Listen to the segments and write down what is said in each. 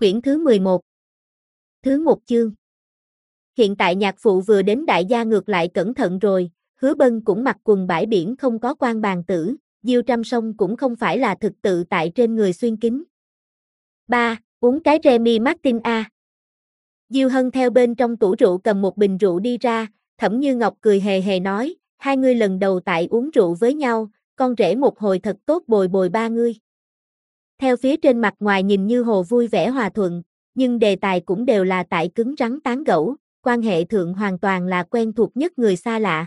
Quyển thứ 11. Thứ 1 chương. Hiện tại nhạc phụ vừa đến đại gia ngược lại cẩn thận rồi, Hứa Bân cũng mặc quần bãi biển không có quan bàn tử, Diêu Trăm Sông cũng không phải là thực tự tại trên người xuyên kính. 3. Uống cái Remy Martin A. Diêu Hân theo bên trong tủ rượu cầm một bình rượu đi ra, Thẩm Như Ngọc cười hề hề nói, hai người lần đầu tại uống rượu với nhau, con rể một hồi thật tốt bồi bồi ba ngươi. Theo phía trên mặt ngoài nhìn như hồ vui vẻ hòa thuận, nhưng đề tài cũng đều là tại cứng rắn tán gẫu, quan hệ thượng hoàn toàn là quen thuộc nhất người xa lạ.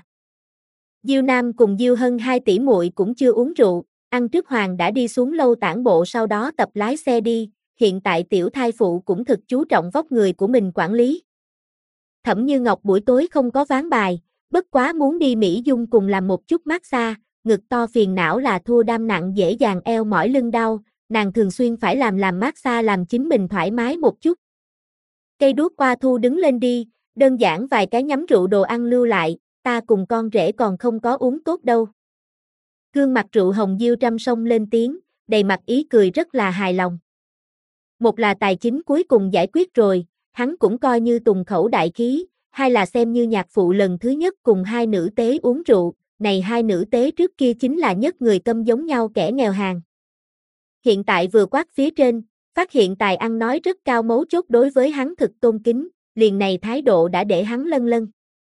Diêu Nam cùng Diêu Hân hai tỷ muội cũng chưa uống rượu, ăn trước hoàng đã đi xuống lâu tản bộ sau đó tập lái xe đi, hiện tại tiểu thai phụ cũng thực chú trọng vóc người của mình quản lý. Thẩm Như Ngọc buổi tối không có ván bài, bất quá muốn đi Mỹ Dung cùng làm một chút massage, ngực to phiền não là thua đam nặng dễ dàng eo mỏi lưng đau, nàng thường xuyên phải làm massage làm chính mình thoải mái một chút. Cây đuốc qua thu đứng lên đi, đơn giản vài cái nhắm rượu đồ ăn lưu lại, ta cùng con rể còn không có uống tốt đâu. Gương mặt rượu hồng Diêu Trăm Sông lên tiếng, đầy mặt ý cười rất là hài lòng. Một là tài chính cuối cùng giải quyết rồi, hắn cũng coi như tùng khẩu đại khí, hai là xem như nhạc phụ lần thứ nhất cùng hai nữ tế uống rượu, này hai nữ tế trước kia chính là nhất người câm giống nhau kẻ nghèo hàn. Hiện tại vừa quát phía trên, phát hiện tài ăn nói rất cao mấu chốt đối với hắn thực tôn kính, liền này thái độ đã để hắn lân lân.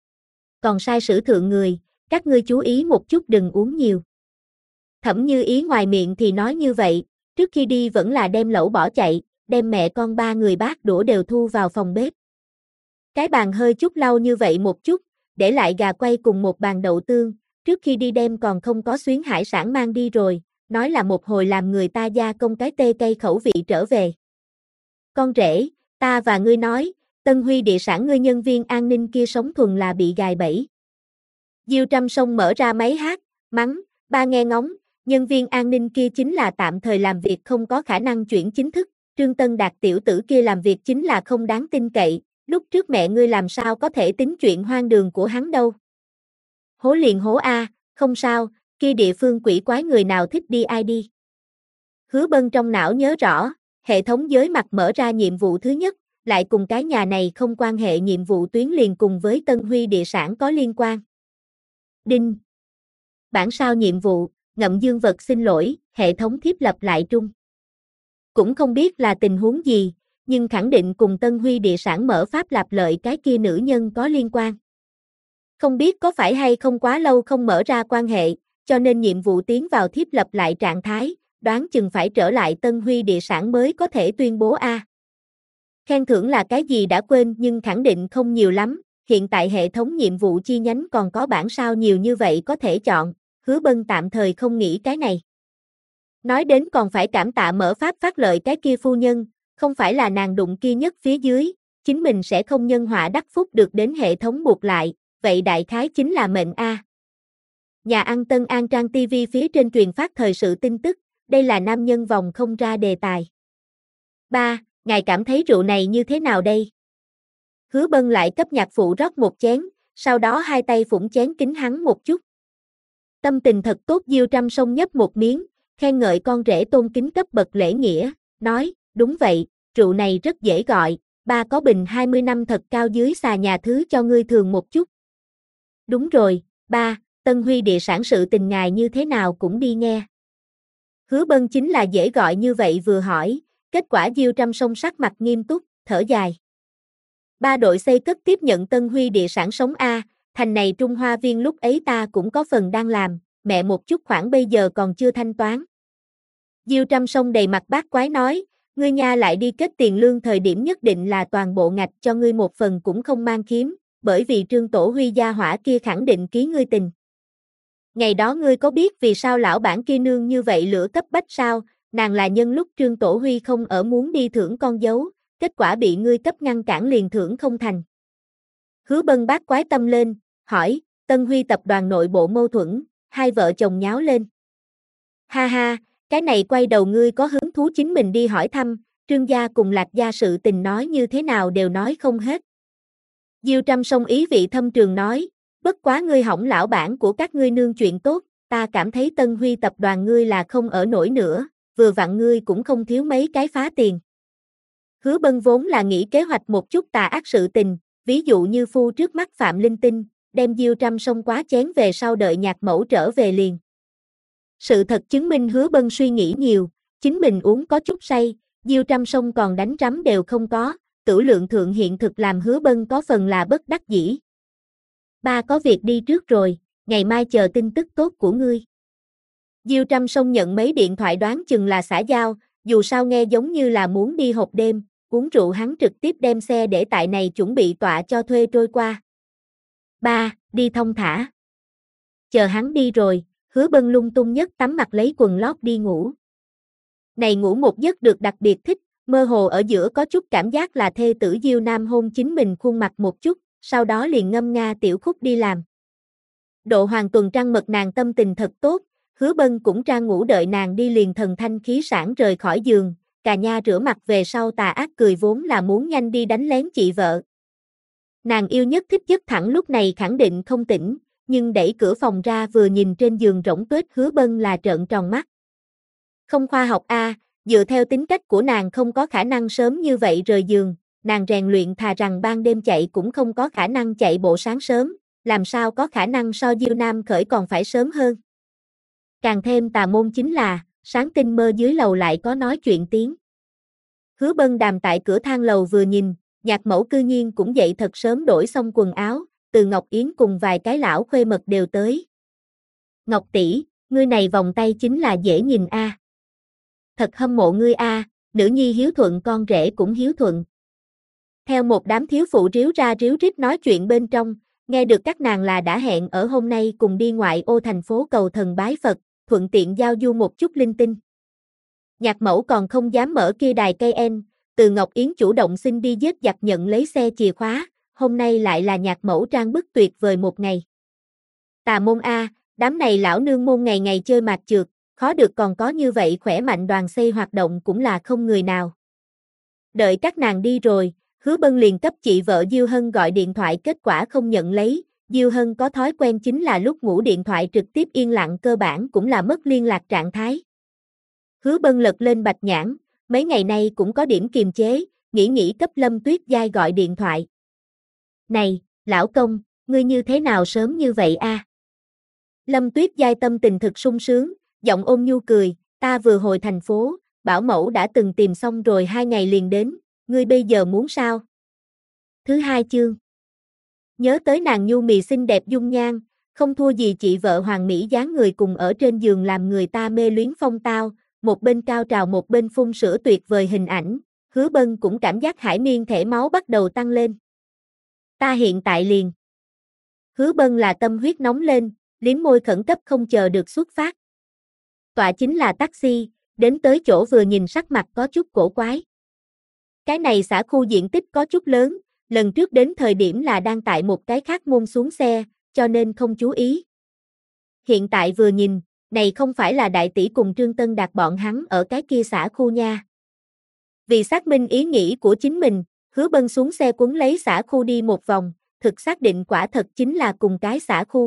Còn sai sử thượng người, các ngươi chú ý một chút đừng uống nhiều. Thẩm Như Ý ngoài miệng thì nói như vậy, trước khi đi vẫn là đem lẩu bỏ chạy, đem mẹ con ba người bát đũa đều thu vào phòng bếp. Cái bàn hơi chút lau như vậy một chút, để lại gà quay cùng một bàn đậu tương, trước khi đi đem còn không có xuyến hải sản mang đi rồi, nói là một hồi làm người ta gia công cái tê cây khẩu vị trở về. Con rể, ta và ngươi nói, Tân Huy địa sản ngươi nhân viên an ninh kia sống thuần là bị gài bẫy. Diêu Trăm Sông mở ra máy hát, mắng, ba nghe ngóng, nhân viên an ninh kia chính là tạm thời làm việc không có khả năng chuyển chính thức, Trương Tân Đạt tiểu tử kia làm việc chính là không đáng tin cậy, lúc trước mẹ ngươi làm sao có thể tính chuyện hoang đường của hắn đâu. Hố liền hố A, không sao, kia địa phương quỷ quái người nào thích đi ai đi. Hứa Bân trong não nhớ rõ, hệ thống giới mặt mở ra nhiệm vụ thứ nhất, lại cùng cái nhà này không quan hệ nhiệm vụ tuyến liền cùng với Tân Huy địa sản có liên quan. Đinh. Bản sao nhiệm vụ, Ngậm Dương Vật xin lỗi, hệ thống thiếp lập lại trung. Cũng không biết là tình huống gì, nhưng khẳng định cùng Tân Huy địa sản mở pháp lạp lợi cái kia nữ nhân có liên quan. Không biết có phải hay không quá lâu không mở ra quan hệ, cho nên nhiệm vụ tiến vào thiếp lập lại trạng thái, đoán chừng phải trở lại Tân Huy địa sản mới có thể tuyên bố A. Khen thưởng là cái gì đã quên nhưng khẳng định không nhiều lắm, hiện tại hệ thống nhiệm vụ chi nhánh còn có bản sao nhiều như vậy có thể chọn, Hứa Bân tạm thời không nghĩ cái này. Nói đến còn phải cảm tạ mở pháp phát lợi cái kia phu nhân, không phải là nàng đụng kia nhất phía dưới, chính mình sẽ không nhân họa đắc phúc được đến hệ thống buộc lại, vậy đại khái chính là mệnh A. Nhà ăn Tân An Trang TV phía trên truyền phát thời sự tin tức, đây là nam nhân vòng không ra đề tài. 3. Ngài cảm thấy rượu này như thế nào đây? Hứa Bân lại cấp nhạc phụ rót một chén, sau đó hai tay phủng chén kính hắn một chút. Tâm tình thật tốt Diêu Trăm Sông nhấp một miếng, khen ngợi con rể tôn kính cấp bậc lễ nghĩa, nói, đúng vậy, rượu này rất dễ gọi, ba có bình 20 năm thật cao dưới xà nhà thứ cho ngươi thường một chút. Đúng rồi, ba, Tân Huy địa sản sự tình ngài như thế nào cũng đi nghe. Hứa Bân chính là dễ gọi như vậy vừa hỏi, kết quả Diêu Trăm Sông sắc mặt nghiêm túc, thở dài. Ba đội xây cất tiếp nhận Tân Huy địa sản sống A, thành này Trung Hoa Viên lúc ấy ta cũng có phần đang làm, mẹ một chút khoản bây giờ còn chưa thanh toán. Diêu Trăm Sông đầy mặt bác quái nói, ngươi nha lại đi kết tiền lương thời điểm nhất định là toàn bộ ngạch cho ngươi một phần cũng không mang khiếm, bởi vì Trương Tổ Huy gia hỏa kia khẳng định ký ngươi tình. Ngày đó ngươi có biết vì sao lão bản kia nương như vậy lửa cấp bách sao, nàng là nhân lúc Trương Tổ Huy không ở muốn đi thưởng con dấu, kết quả bị ngươi cấp ngăn cản liền thưởng không thành. Hứa Bân bác quái tâm lên, hỏi, Tân Huy tập đoàn nội bộ mâu thuẫn, hai vợ chồng nháo lên. Ha ha, cái này quay đầu ngươi có hứng thú chính mình đi hỏi thăm, Trương gia cùng Lạc gia sự tình nói như thế nào đều nói không hết. Diêu Trăm Sông ý vị thâm trường nói, bất quá ngươi hỏng lão bản của các ngươi nương chuyện tốt, ta cảm thấy Tân Huy tập đoàn ngươi là không ở nổi nữa, vừa vặn ngươi cũng không thiếu mấy cái phá tiền. Hứa Bân vốn là nghĩ kế hoạch một chút tà ác sự tình, ví dụ như phu trước mắt Phạm Linh Tinh, đem Diêu Trăm xông quá chén về sau đợi nhạc mẫu trở về liền. Sự thật chứng minh Hứa Bân suy nghĩ nhiều, chính mình uống có chút say, Diêu Trăm xông còn đánh rắm đều không có, tửu lượng thượng hiện thực làm Hứa Bân có phần là bất đắc dĩ. Ba có việc đi trước rồi, ngày mai chờ tin tức tốt của ngươi. Diêu Trăm xông nhận mấy điện thoại đoán chừng là xã giao, dù sao nghe giống như là muốn đi hộp đêm, uống rượu hắn trực tiếp đem xe để tại này chuẩn bị tọa cho thuê trôi qua. Ba, đi thong thả. Chờ hắn đi rồi, Hứa Bân lung tung nhất tắm mặt lấy quần lót đi ngủ. Này ngủ một giấc được đặc biệt thích, mơ hồ ở giữa có chút cảm giác là thê tử Diêu Nam hôn chính mình khuôn mặt một chút, sau đó liền ngâm nga tiểu khúc đi làm. Độ Hoàng tuần trăng mật nàng tâm tình thật tốt, Hứa Bân cũng ra ngủ đợi nàng đi liền thần thanh khí sảng rời khỏi giường, cà nha rửa mặt về sau tà ác cười vốn là muốn nhanh đi đánh lén chị vợ. Nàng yêu nhất thích giấc thẳng lúc này khẳng định không tỉnh, nhưng đẩy cửa phòng ra vừa nhìn trên giường rỗng tuếch Hứa Bân là trợn tròn mắt. Không khoa học a, dựa theo tính cách của nàng không có khả năng sớm như vậy rời giường, nàng rèn luyện thà rằng ban đêm chạy cũng không có khả năng chạy bộ sáng sớm, làm sao có khả năng so Diêu Nam khởi còn phải sớm hơn. Càng thêm tà môn chính là, sáng tinh mơ dưới lầu lại có nói chuyện tiếng. Hứa Bân đàm tại cửa thang lầu vừa nhìn, nhạc mẫu cư nhiên cũng dậy thật sớm đổi xong quần áo, từ Ngọc Yến cùng vài cái lão khuê mật đều tới. Ngọc tỷ, ngươi này vòng tay chính là dễ nhìn a. Thật hâm mộ ngươi a, nữ nhi hiếu thuận con rể cũng hiếu thuận. Theo một đám thiếu phụ ríu ra ríu rít nói chuyện bên trong, nghe được các nàng là đã hẹn ở hôm nay cùng đi ngoại ô thành phố cầu thần bái Phật, thuận tiện giao du một chút linh tinh. Nhạc mẫu còn không dám mở kia đài cây en, từ Ngọc Yến chủ động xin đi giết giặc nhận lấy xe chìa khóa, hôm nay lại là nhạc mẫu trang bức tuyệt vời một ngày. Tà môn a, đám này lão nương môn ngày ngày chơi mạt trượt, khó được còn có như vậy khỏe mạnh đoàn xây hoạt động cũng là không người nào. Đợi các nàng đi rồi, Hứa Bân liền cấp chị vợ Diêu Hân gọi điện thoại kết quả không nhận lấy, Diêu Hân có thói quen chính là lúc ngủ điện thoại trực tiếp yên lặng cơ bản cũng là mất liên lạc trạng thái. Hứa Bân lật lên bạch nhãn, mấy ngày nay cũng có điểm kiềm chế, nghĩ cấp Lâm Tuyết Giai gọi điện thoại. Này, lão công, ngươi như thế nào sớm như vậy a? Lâm Tuyết Giai tâm tình thực sung sướng, giọng ôn nhu cười, ta vừa hồi thành phố, bảo mẫu đã từng tìm xong rồi 2 ngày liền đến, ngươi bây giờ muốn sao? Thứ 2 chương. Nhớ tới nàng nhu mì xinh đẹp dung nhan, không thua gì chị vợ hoàng mỹ dáng người cùng ở trên giường làm người ta mê luyến phong tao, một bên cao trào một bên phun sữa tuyệt vời hình ảnh, Hứa Bân cũng cảm giác hải miên thể máu bắt đầu tăng lên. Ta hiện tại liền. Hứa Bân là tâm huyết nóng lên, liếm môi khẩn cấp không chờ được xuất phát. Tọa chính là taxi, đến tới chỗ vừa nhìn sắc mặt có chút cổ quái. Cái này xã khu diện tích có chút lớn, lần trước đến thời điểm là đang tại một cái khác môn xuống xe, cho nên không chú ý. Hiện tại vừa nhìn, này không phải là đại tỷ cùng Trương Tân Đạt bọn hắn ở cái kia xã khu nha. Vì xác minh ý nghĩ của chính mình, Hứa Bân xuống xe cuốn lấy xã khu đi một vòng, thực xác định quả thật chính là cùng cái xã khu.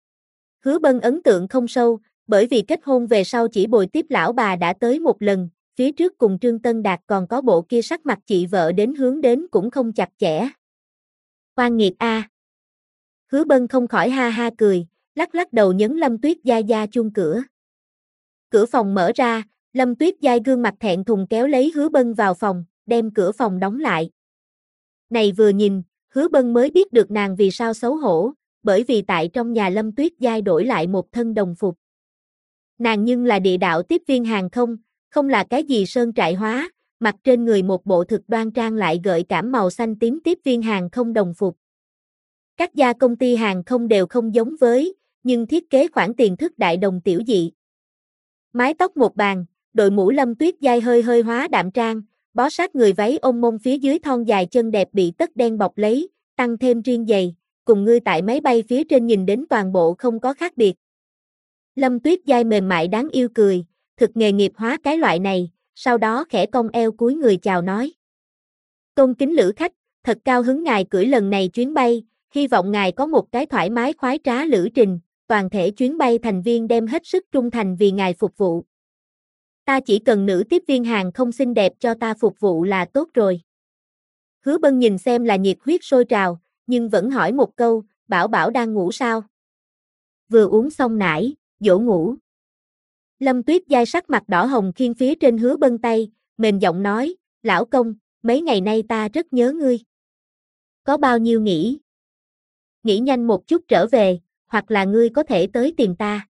Hứa Bân ấn tượng không sâu, bởi vì kết hôn về sau chỉ bồi tiếp lão bà đã tới một lần, phía trước cùng Trương Tân Đạt còn có bộ kia sắc mặt chị vợ đến hướng đến cũng không chặt chẽ. Oan nghiệt a. Hứa Bân không khỏi ha ha cười, lắc lắc đầu nhấn Lâm Tuyết Giai chuông cửa. Cửa phòng mở ra, Lâm Tuyết Giai gương mặt thẹn thùng kéo lấy Hứa Bân vào phòng, đem cửa phòng đóng lại. Này vừa nhìn, Hứa Bân mới biết được nàng vì sao xấu hổ, bởi vì tại trong nhà Lâm Tuyết Giai đổi lại một thân đồng phục. Nàng nhưng là địa đạo tiếp viên hàng không, không là cái gì sơn trại hóa, mặc trên người một bộ thực đoan trang lại gợi cảm màu xanh tím tiếp viên hàng không đồng phục. Các gia công ty hàng không đều không giống với, nhưng thiết kế khoản tiền thức đại đồng tiểu dị. Mái tóc một bàn, đội mũ Lâm Tuyết Giai hơi hơi hóa đạm trang, bó sát người váy ôm mông phía dưới thon dài chân đẹp bị tất đen bọc lấy, tăng thêm riêng giày, cùng ngươi tại máy bay phía trên nhìn đến toàn bộ không có khác biệt. Lâm Tuyết Giai mềm mại đáng yêu cười, thực nghề nghiệp hóa cái loại này, sau đó khẽ cong eo cúi người chào nói. Tôn kính lữ khách, thật cao hứng ngài cưỡi lần này chuyến bay, hy vọng ngài có một cái thoải mái khoái trá lữ trình, toàn thể chuyến bay thành viên đem hết sức trung thành vì ngài phục vụ. Ta chỉ cần nữ tiếp viên hàng không xinh đẹp cho ta phục vụ là tốt rồi. Hứa Bân nhìn xem là nhiệt huyết sôi trào, nhưng vẫn hỏi một câu, Bảo Bảo đang ngủ sao? Vừa uống xong nải, dỗ ngủ. Lâm Tuyết Giai sắc mặt đỏ hồng khiêng phía trên Hứa Bân tay, mềm giọng nói, lão công, mấy ngày nay ta rất nhớ ngươi. Có bao nhiêu nghỉ? Nghỉ nhanh một chút trở về, hoặc là ngươi có thể tới tìm ta.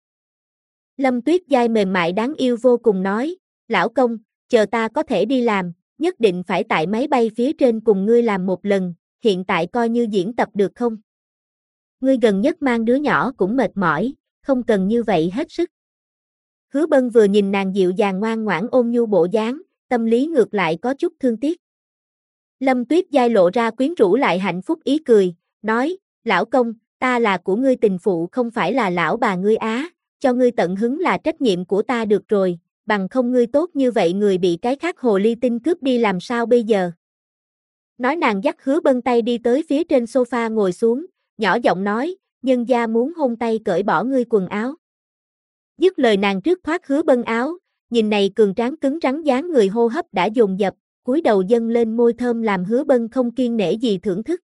Lâm Tuyết Giai mềm mại đáng yêu vô cùng nói, lão công, chờ ta có thể đi làm, nhất định phải tại máy bay phía trên cùng ngươi làm một lần, hiện tại coi như diễn tập được không? Ngươi gần nhất mang đứa nhỏ cũng mệt mỏi, không cần như vậy hết sức. Hứa Bân vừa nhìn nàng dịu dàng ngoan ngoãn ôn nhu bộ dáng, tâm lý ngược lại có chút thương tiếc. Lâm Tuyết Giai lộ ra quyến rũ lại hạnh phúc ý cười, nói, lão công, ta là của ngươi tình phụ không phải là lão bà ngươi á, cho ngươi tận hứng là trách nhiệm của ta được rồi, bằng không ngươi tốt như vậy người bị cái khác hồ ly tinh cướp đi làm sao bây giờ. Nói nàng dắt Hứa Bân tay đi tới phía trên sofa ngồi xuống, nhỏ giọng nói, nhân gia muốn hôn tay cởi bỏ ngươi quần áo. Dứt lời nàng trước thoát Hứa Bân áo, nhìn này cường tráng cứng rắn dáng người hô hấp đã dồn dập, cúi đầu dâng lên môi thơm làm Hứa Bân không kiêng nể gì thưởng thức.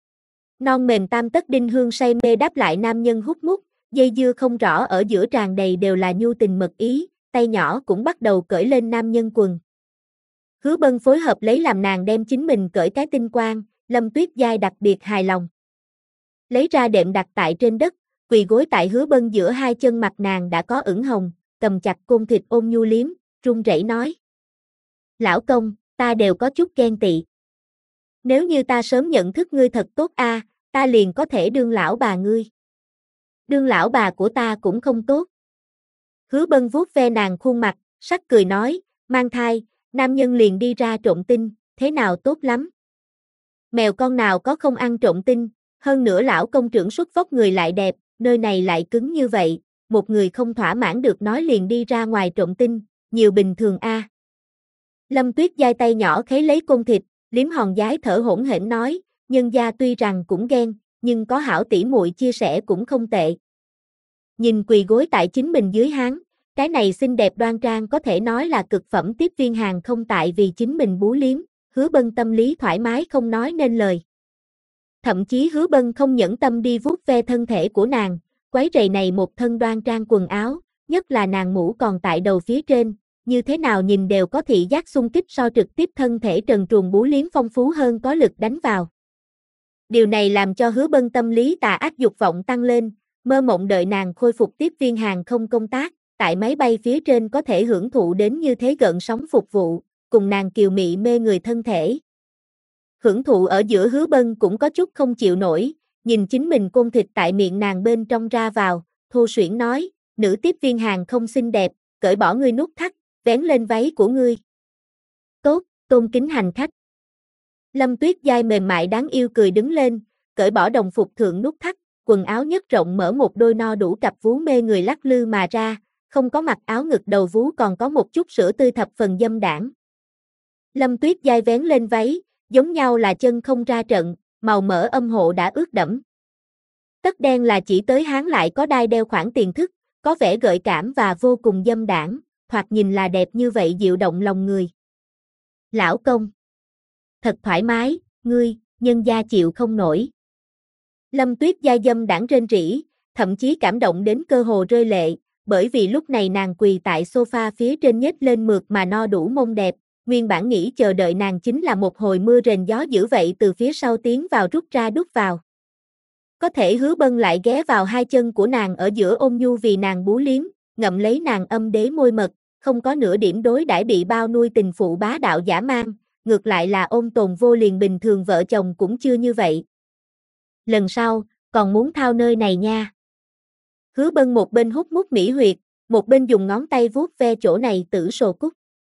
Non mềm tam tất đinh hương say mê đáp lại nam nhân hút mút, dây dưa không rõ ở giữa tràn đầy đều là nhu tình mật ý, tay nhỏ cũng bắt đầu cởi lên nam nhân quần. Hứa Bân phối hợp lấy làm nàng đem chính mình cởi cái tinh quang, Lâm Tuyết Giai đặc biệt hài lòng. Lấy ra đệm đặt tại trên đất, quỳ gối tại Hứa Bân giữa hai chân mặt nàng đã có ửng hồng, cầm chặt côn thịt ôm nhu liếm, run rẩy nói. Lão công, ta đều có chút ghen tị. Nếu như ta sớm nhận thức ngươi thật tốt a, ta liền có thể đương lão bà ngươi. Đương lão bà của ta cũng không tốt. Hứa Bân vuốt ve nàng khuôn mặt, sắc cười nói, mang thai, nam nhân liền đi ra trộn tinh, thế nào tốt lắm. Mèo con nào có không ăn trộn tinh, hơn nữa lão công trưởng xuất vóc người lại đẹp, nơi này lại cứng như vậy, một người không thỏa mãn được nói liền đi ra ngoài trộn tinh, nhiều bình thường a. Lâm Tuyết Giai tay nhỏ khấy lấy côn thịt, liếm hòn giái thở hổn hển nói, nhân gia tuy rằng cũng ghen, nhưng có hảo tỷ muội chia sẻ cũng không tệ. Nhìn quỳ gối tại chính mình dưới háng, cái này xinh đẹp đoan trang có thể nói là cực phẩm tiếp viên hàng không tại vì chính mình bú liếm, Hứa Bân tâm lý thoải mái không nói nên lời. Thậm chí Hứa Bân không nhẫn tâm đi vuốt ve thân thể của nàng, quấy rầy này một thân đoan trang quần áo, nhất là nàng mũ còn tại đầu phía trên, như thế nào nhìn đều có thị giác xung kích so trực tiếp thân thể trần truồng bú liếm phong phú hơn có lực đánh vào. Điều này làm cho Hứa Bân tâm lý tà ác dục vọng tăng lên, mơ mộng đợi nàng khôi phục tiếp viên hàng không công tác, tại máy bay phía trên có thể hưởng thụ đến như thế gợn sóng phục vụ, cùng nàng kiều mị mê người thân thể. Hưởng thụ ở giữa Hứa Bân cũng có chút không chịu nổi, nhìn chính mình côn thịt tại miệng nàng bên trong ra vào, thô suyễn nói, nữ tiếp viên hàng không xinh đẹp, cởi bỏ ngươi nút thắt, vén lên váy của ngươi. Tốt, tôn kính hành khách. Lâm Tuyết Giai mềm mại đáng yêu cười đứng lên, cởi bỏ đồng phục thượng nút thắt, quần áo nhất rộng mở một đôi no đủ cặp vú mê người lắc lư mà ra, không có mặc áo ngực đầu vú còn có một chút sữa tươi thập phần dâm đãng. Lâm Tuyết Giai vén lên váy, giống nhau là chân không ra trận, màu mỡ âm hộ đã ướt đẫm. Tất đen là chỉ tới háng lại có đai đeo khoản tiền thức, có vẻ gợi cảm và vô cùng dâm đãng, thoạt nhìn là đẹp như vậy dịu động lòng người. Lão công, thật thoải mái, ngươi, nhân gia chịu không nổi. Lâm Tuyết Giai dâm đãng rên rỉ, thậm chí cảm động đến cơ hồ rơi lệ, bởi vì lúc này nàng quỳ tại sofa phía trên nhếch lên mượt mà no đủ mông đẹp, nguyên bản nghĩ chờ đợi nàng chính là một hồi mưa rền gió dữ vậy từ phía sau tiến vào rút ra đút vào. Có thể Hứa Bân lại ghé vào hai chân của nàng ở giữa ôn nhu vì nàng bú liếm, ngậm lấy nàng âm đế môi mật, không có nửa điểm đối đãi bị bao nuôi tình phụ bá đạo dã man, ngược lại là ôn tồn vô liền bình thường vợ chồng cũng chưa như vậy. Lần sau, còn muốn thao nơi này nha. Hứa Bân một bên hút mút mỹ huyệt, một bên dùng ngón tay vuốt ve chỗ này tử sồ cúc.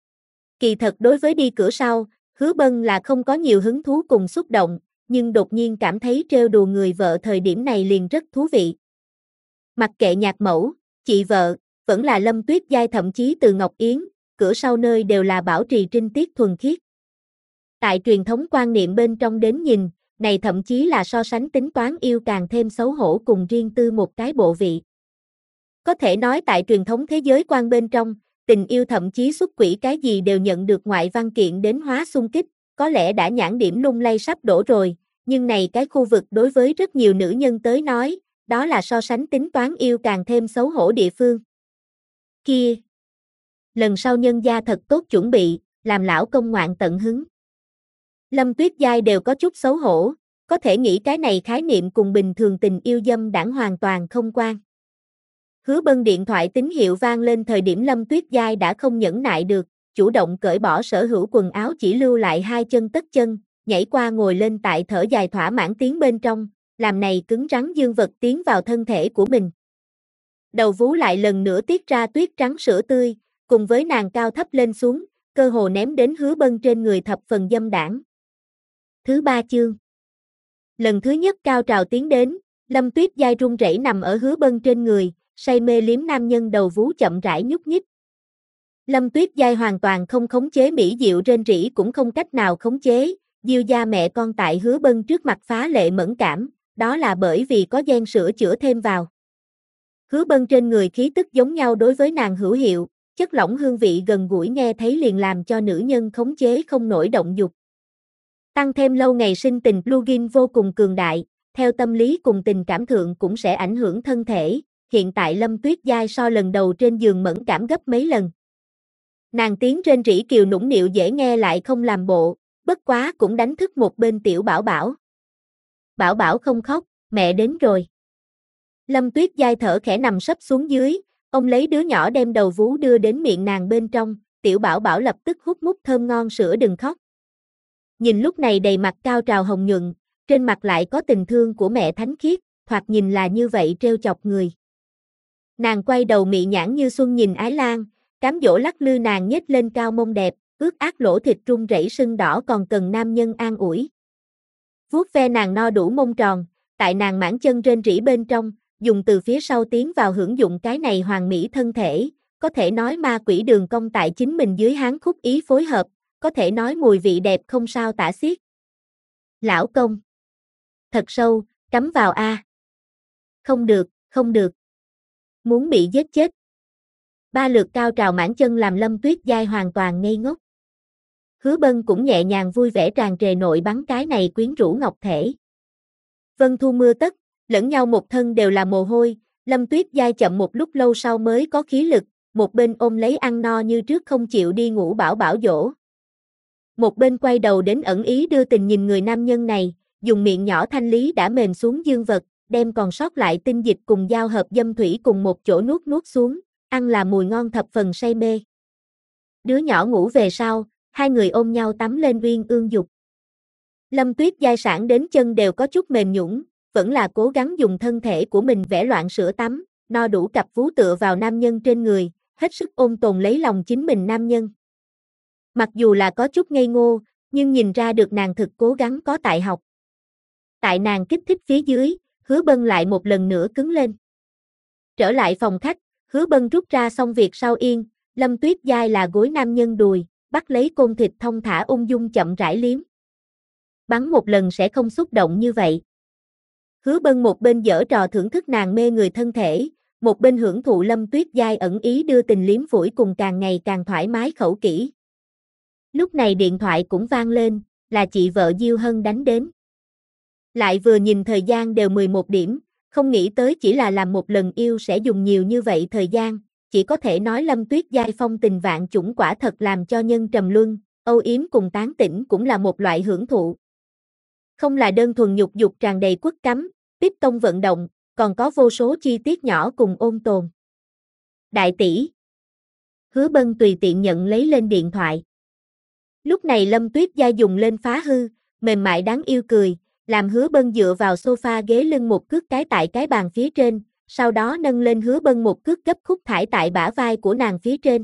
Kỳ thật đối với đi cửa sau, Hứa Bân là không có nhiều hứng thú cùng xúc động, nhưng đột nhiên cảm thấy trêu đùa người vợ thời điểm này liền rất thú vị. Mặc kệ nhạc mẫu, chị vợ, vẫn là Lâm Tuyết Giai thậm chí từ Ngọc Yến, cửa sau nơi đều là bảo trì trinh tiết thuần khiết. Tại truyền thống quan niệm bên trong đến nhìn, này thậm chí là so sánh tính toán yêu càng thêm xấu hổ cùng riêng tư một cái bộ vị. Có thể nói tại truyền thống thế giới quan bên trong, tình yêu thậm chí xuất quỷ cái gì đều nhận được ngoại văn kiện đến hóa xung kích, có lẽ đã nhãn điểm lung lay sắp đổ rồi, nhưng này cái khu vực đối với rất nhiều nữ nhân tới nói, đó là so sánh tính toán yêu càng thêm xấu hổ địa phương. Kia! Lần sau nhân gia thật tốt chuẩn bị, làm lão công ngoạn tận hứng. Lâm Tuyết Giai đều có chút xấu hổ, có thể nghĩ cái này khái niệm cùng bình thường tình yêu dâm đãng hoàn toàn không quan. Hứa Bân điện thoại tín hiệu vang lên thời điểm Lâm Tuyết Giai đã không nhẫn nại được, chủ động cởi bỏ sở hữu quần áo chỉ lưu lại hai chân tất chân, nhảy qua ngồi lên tại thở dài thỏa mãn tiến bên trong, làm này cứng rắn dương vật tiến vào thân thể của mình. Đầu vú lại lần nữa tiết ra tuyết trắng sữa tươi, cùng với nàng cao thấp lên xuống, cơ hồ ném đến Hứa Bân trên người thập phần dâm đãng. Thứ 3 chương. Lần thứ nhất cao trào tiến đến, Lâm Tuyết Giai run rẩy nằm ở Hứa Bân trên người, say mê liếm nam nhân đầu vú chậm rãi nhúc nhích. Lâm Tuyết Giai hoàn toàn không khống chế mỹ diệu rên rỉ cũng không cách nào khống chế, Diêu gia mẹ con tại Hứa Bân trước mặt phá lệ mẫn cảm, đó là bởi vì có gen sữa chữa thêm vào. Hứa Bân trên người khí tức giống nhau đối với nàng hữu hiệu, chất lỏng hương vị gần gũi nghe thấy liền làm cho nữ nhân khống chế không nổi động dục. Tăng thêm lâu ngày sinh tình plugin vô cùng cường đại, theo tâm lý cùng tình cảm thượng cũng sẽ ảnh hưởng thân thể, hiện tại Lâm Tuyết Giai so lần đầu trên giường mẫn cảm gấp mấy lần. Nàng tiếng rên rỉ kiều nũng nịu dễ nghe lại không làm bộ, bất quá cũng đánh thức một bên tiểu Bảo Bảo. Bảo Bảo không khóc, mẹ đến rồi. Lâm Tuyết Giai thở khẽ nằm sấp xuống dưới, ông lấy đứa nhỏ đem đầu vú đưa đến miệng nàng bên trong, tiểu Bảo Bảo lập tức hút mút thơm ngon sữa đừng khóc. Nhìn lúc này đầy mặt cao trào hồng nhuận, trên mặt lại có tình thương của mẹ thánh khiết, thoạt nhìn là như vậy trêu chọc người. Nàng quay đầu mị nhãn như xuân nhìn Ái Lan, cám dỗ lắc lư nàng nhếch lên cao mông đẹp, ướt át lỗ thịt run rẩy sưng đỏ còn cần nam nhân an ủi. Vuốt ve nàng no đủ mông tròn, tại nàng mãn chân rên rỉ bên trong, dùng từ phía sau tiến vào hưởng dụng cái này hoàn mỹ thân thể, có thể nói ma quỷ đường cong tại chính mình dưới háng khúc ý phối hợp, có thể nói mùi vị đẹp không sao tả xiết. Lão công. Thật sâu, cắm vào a. Không được, không được. Muốn bị giết chết. Ba lượt cao trào mãn chân làm Lâm Tuyết Giai hoàn toàn ngây ngốc. Hứa Bân cũng nhẹ nhàng vui vẻ tràn trề nội bắn cái này quyến rũ ngọc thể. Vân thu mưa tất, lẫn nhau một thân đều là mồ hôi, Lâm Tuyết Giai chậm một lúc lâu sau mới có khí lực, một bên ôm lấy ăn no như trước không chịu đi ngủ Bảo Bảo dỗ. Một bên quay đầu đến ẩn ý đưa tình nhìn người nam nhân này, dùng miệng nhỏ thanh lý đã mềm xuống dương vật, đem còn sót lại tinh dịch cùng giao hợp dâm thủy cùng một chỗ nuốt nuốt xuống, ăn là mùi ngon thập phần say mê. Đứa nhỏ ngủ về sau, hai người ôm nhau tắm lên uyên ương dục. Lâm Tuyết Giai sản đến chân đều có chút mềm nhũn, vẫn là cố gắng dùng thân thể của mình vẽ loạn sữa tắm, no đủ cặp vú tựa vào nam nhân trên người, hết sức ôn tồn lấy lòng chính mình nam nhân. Mặc dù là có chút ngây ngô, nhưng nhìn ra được nàng thực cố gắng có tại học. Tại nàng kích thích phía dưới, Hứa Bân lại một lần nữa cứng lên. Trở lại phòng khách, Hứa Bân rút ra xong việc sau yên, Lâm Tuyết Giai là gối nam nhân đùi, bắt lấy côn thịt thông thả ung dung chậm rãi liếm. Bắn một lần sẽ không xúc động như vậy. Hứa Bân một bên giở trò thưởng thức nàng mê người thân thể, một bên hưởng thụ Lâm Tuyết Giai ẩn ý đưa tình liếm phủi cùng càng ngày càng thoải mái khẩu kỹ. Lúc này điện thoại cũng vang lên, là chị vợ Diêu Hân đánh đến. Lại vừa nhìn thời gian đều 11 điểm, không nghĩ tới chỉ là làm một lần yêu sẽ dùng nhiều như vậy thời gian, chỉ có thể nói Lâm Tuyết Giai phong tình vạn chủng quả thật làm cho nhân trầm luân, âu yếm cùng tán tỉnh cũng là một loại hưởng thụ. Không là đơn thuần nhục dục tràn đầy quất cắm, tiếp tông vận động, còn có vô số chi tiết nhỏ cùng ôn tồn. Đại tỷ. Hứa Bân tùy tiện nhận lấy lên điện thoại. Lúc này Lâm Tuyết Giai dùng lên phá hư, mềm mại đáng yêu cười, làm Hứa Bân dựa vào sofa ghế lưng một cước cái tại cái bàn phía trên, sau đó nâng lên Hứa Bân một cước gấp khúc thải tại bả vai của nàng phía trên.